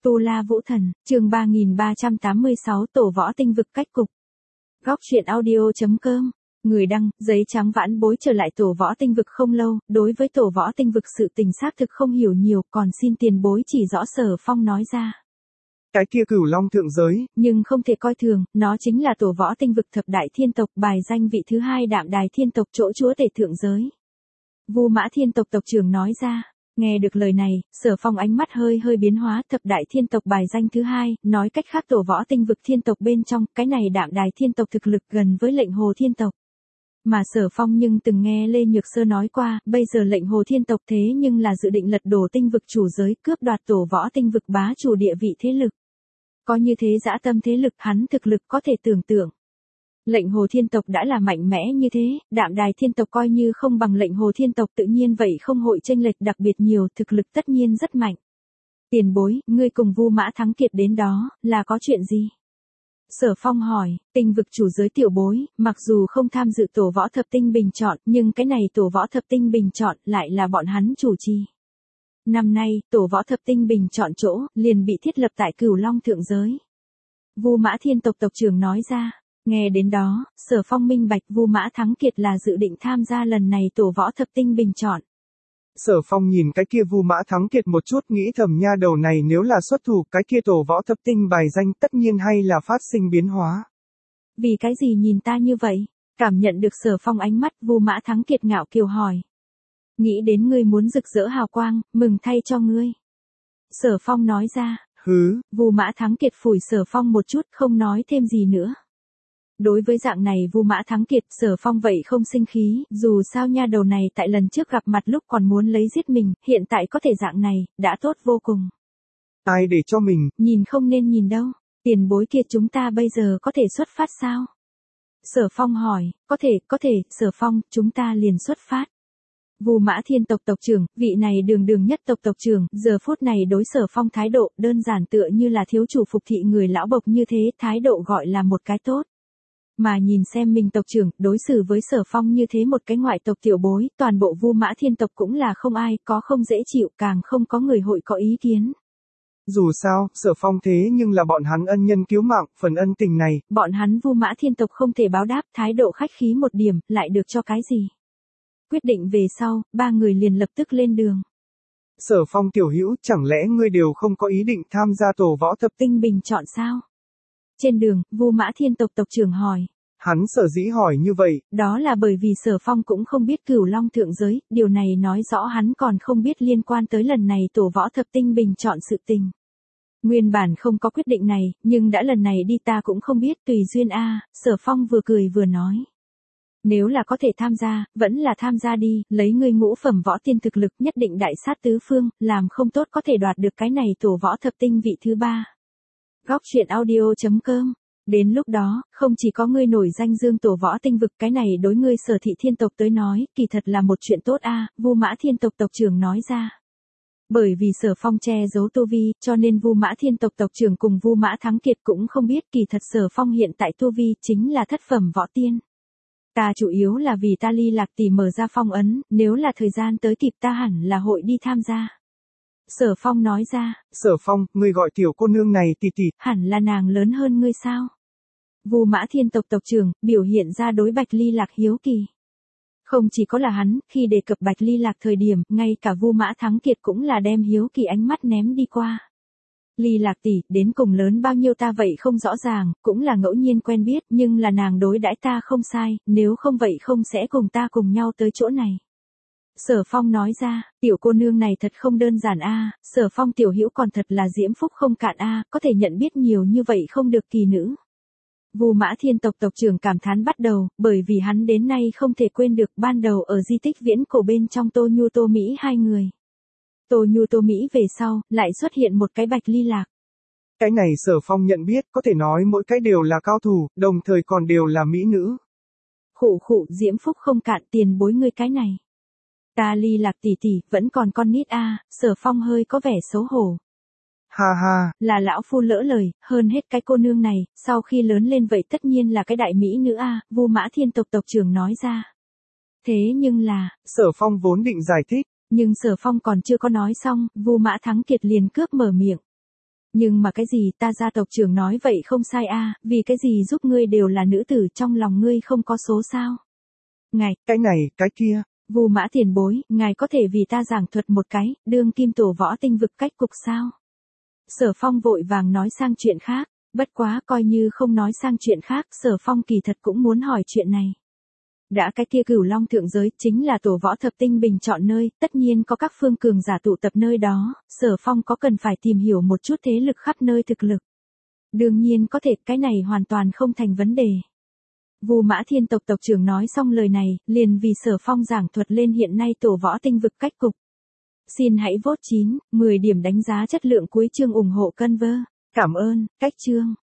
Tu La Vũ Thần, chương 3386 Tổ Võ Tinh Vực cách cục. Góc truyện audio.com. Người đăng, giấy trắng vãn bối trở lại Tổ Võ Tinh Vực không lâu, đối với Tổ Võ Tinh Vực sự tình xác thực không hiểu nhiều, còn xin tiền bối chỉ rõ Sở Phong nói ra. Cái kia Cửu Long thượng giới, nhưng không thể coi thường, nó chính là Tổ Võ Tinh Vực thập đại thiên tộc, bài danh vị thứ 2 Đạm Đài thiên tộc, chỗ chúa tể thượng giới. Vu Mã thiên tộc tộc trưởng nói ra. Nghe được lời này, Sở Phong ánh mắt hơi biến hóa, thập đại thiên tộc bài danh thứ 2, nói cách khác Tổ Võ Tinh Vực thiên tộc bên trong, cái này Đạm Đài thiên tộc thực lực gần với Lệnh Hồ thiên tộc. Mà Sở Phong nhưng từng nghe Lê Nhược Sơ nói qua, bây giờ Lệnh Hồ thiên tộc thế nhưng là dự định lật đổ tinh vực chủ giới, cướp đoạt Tổ Võ Tinh Vực bá chủ địa vị thế lực. Có như thế dã tâm thế lực, hắn thực lực có thể tưởng tượng. Lệnh Hồ thiên tộc đã là mạnh mẽ như thế, Đạm Đài thiên tộc coi như không bằng Lệnh Hồ thiên tộc, tự nhiên vậy không hội chênh lệch đặc biệt nhiều, thực lực tất nhiên rất mạnh. Tiền bối, ngươi cùng Vu Mã Thắng Kiệt đến đó, là có chuyện gì? Sở Phong hỏi, tinh vực chủ giới tiểu bối, mặc dù không tham dự Tổ Võ Thập Tinh bình chọn, nhưng cái này Tổ Võ Thập Tinh bình chọn lại là bọn hắn chủ trì. Năm nay, Tổ Võ Thập Tinh bình chọn chỗ, liền bị thiết lập tại Cửu Long thượng giới. Vu Mã thiên tộc tộc trưởng nói ra. Nghe đến đó, Sở Phong minh bạch Vu Mã Thắng Kiệt là dự định tham gia lần này Tổ Võ Thập Tinh bình chọn. Sở Phong nhìn cái kia Vu Mã Thắng Kiệt một chút, nghĩ thầm nha đầu này nếu là xuất thủ cái kia Tổ Võ Thập Tinh bài danh tất nhiên hay là phát sinh biến hóa. Vì cái gì nhìn ta như vậy? Cảm nhận được Sở Phong ánh mắt, Vu Mã Thắng Kiệt ngạo kiều hỏi. Nghĩ đến ngươi muốn rực rỡ hào quang, mừng thay cho ngươi. Sở Phong nói ra. Hứ. Vu Mã Thắng Kiệt phủi Sở Phong một chút, không nói thêm gì nữa. Đối với dạng này Vu Mã Thắng Kiệt, Sở Phong vậy không sinh khí, dù sao nha đầu này tại lần trước gặp mặt lúc còn muốn lấy giết mình, hiện tại có thể dạng này, đã tốt vô cùng. Ai để cho mình? Nhìn không nên nhìn đâu, tiền bối kia chúng ta bây giờ có thể xuất phát sao? Sở Phong hỏi, có thể, Sở Phong, chúng ta liền xuất phát. Vu Mã thiên tộc tộc trưởng, vị này đường nhất tộc tộc trưởng, giờ phút này đối Sở Phong thái độ, đơn giản tựa như là thiếu chủ phục thị người lão bộc như thế, thái độ gọi là một cái tốt. Mà nhìn xem mình tộc trưởng, đối xử với Sở Phong như thế một cái ngoại tộc tiểu bối, toàn bộ Vu Mã thiên tộc cũng là không ai, có không dễ chịu, càng không có người hội có ý kiến. Dù sao, Sở Phong thế nhưng là bọn hắn ân nhân cứu mạng, phần ân tình này. Bọn hắn Vu Mã thiên tộc không thể báo đáp, thái độ khách khí một điểm, lại được cho cái gì. Quyết định về sau, ba người liền lập tức lên đường. Sở Phong tiểu hữu, chẳng lẽ ngươi đều không có ý định tham gia Tổ Võ Thập Tinh bình chọn sao? Trên đường, Vu Mã thiên tộc tộc trưởng hỏi. Hắn sở dĩ hỏi như vậy. Đó là bởi vì Sở Phong cũng không biết Cửu Long thượng giới, điều này nói rõ hắn còn không biết liên quan tới lần này Tổ Võ Thập Tinh bình chọn sự tình. Nguyên bản không có quyết định này, nhưng đã lần này đi ta cũng không biết, tùy duyên a. Sở Phong vừa cười vừa nói. Nếu là có thể tham gia, vẫn là tham gia đi, lấy ngươi ngũ phẩm võ tiên thực lực nhất định đại sát tứ phương, làm không tốt có thể đoạt được cái này Tổ Võ Thập Tinh vị thứ 3. Góc truyện audio.com. Đến lúc đó, không chỉ có ngươi nổi danh dương Tổ Võ Tinh Vực, cái này đối ngươi Sở Thị thiên tộc tới nói, kỳ thật là một chuyện tốt a. Vu Mã thiên tộc tộc trưởng nói ra. Bởi vì Sở Phong che giấu tu vi, cho nên Vu Mã thiên tộc tộc trưởng cùng Vu Mã Thắng Kiệt cũng không biết kỳ thật Sở Phong hiện tại tu vi chính là thất phẩm võ tiên. Ta chủ yếu là vì ta Ly Lạc tỷ mở ra phong ấn, nếu là thời gian tới kịp ta hẳn là hội đi tham gia. Sở Phong nói ra. Sở Phong, ngươi gọi tiểu cô nương này tỷ tỷ. Hẳn là nàng lớn hơn ngươi sao? Vu Mã thiên tộc tộc trưởng, biểu hiện ra đối Bạch Ly Lạc hiếu kỳ. Không chỉ có là hắn, khi đề cập Bạch Ly Lạc thời điểm, ngay cả Vu Mã Thắng Kiệt cũng là đem hiếu kỳ ánh mắt ném đi qua. Ly Lạc tỷ, đến cùng lớn bao nhiêu ta vậy không rõ ràng, cũng là ngẫu nhiên quen biết, nhưng là nàng đối đãi ta không sai, nếu không vậy không sẽ cùng ta cùng nhau tới chỗ này. Sở Phong nói ra, tiểu cô nương này thật không đơn giản a. Sở Phong tiểu hữu còn thật là diễm phúc không cạn a, có thể nhận biết nhiều như vậy không được kỳ nữ. Vu Mã thiên tộc tộc trưởng cảm thán bắt đầu, bởi vì hắn đến nay không thể quên được ban đầu ở di tích viễn cổ bên trong Tô Nhu Tô Mỹ hai người. Tô Nhu Tô Mỹ về sau, lại xuất hiện một cái Bạch Ly Lạc. Cái này Sở Phong nhận biết, có thể nói mỗi cái đều là cao thủ, đồng thời còn đều là mỹ nữ. Khụ diễm phúc không cạn, tiền bối ngươi cái này. Ta Ly Lạc tỷ tỷ, vẫn còn con nít a. Sở Phong hơi có vẻ xấu hổ. Ha ha. Là lão phu lỡ lời, hơn hết cái cô nương này, sau khi lớn lên vậy tất nhiên là cái đại mỹ nữ a. Vu Mã thiên tộc tộc trưởng nói ra. Thế nhưng là. Sở Phong vốn định giải thích. Nhưng Sở Phong còn chưa có nói xong, Vu Mã Thắng Kiệt liền cướp mở miệng. Nhưng mà cái gì ta gia tộc trưởng nói vậy không sai a, vì cái gì giúp ngươi đều là nữ tử trong lòng ngươi không có số sao? Ngài, cái này, cái kia. Vu Mã tiền bối, ngài có thể vì ta giảng thuật một cái, đương kim tổ võ tinh vực cách cục sao? Sở Phong vội vàng nói sang chuyện khác, bất quá coi như không nói sang chuyện khác, Sở Phong kỳ thật cũng muốn hỏi chuyện này. Đã cái kia Cửu Long thượng giới chính là tổ võ thập tinh bình chọn nơi, tất nhiên có các phương cường giả tụ tập nơi đó, Sở Phong có cần phải tìm hiểu một chút thế lực khắp nơi thực lực. Đương nhiên có thể, cái này hoàn toàn không thành vấn đề. Vu Mã Thiên tộc tộc trưởng nói xong lời này, liền vì Sở Phong giảng thuật lên hiện nay tổ võ tinh vực cách cục. Xin hãy vote 9, 10 điểm đánh giá chất lượng cuối chương ủng hộ Conver. Cảm ơn, cách chương.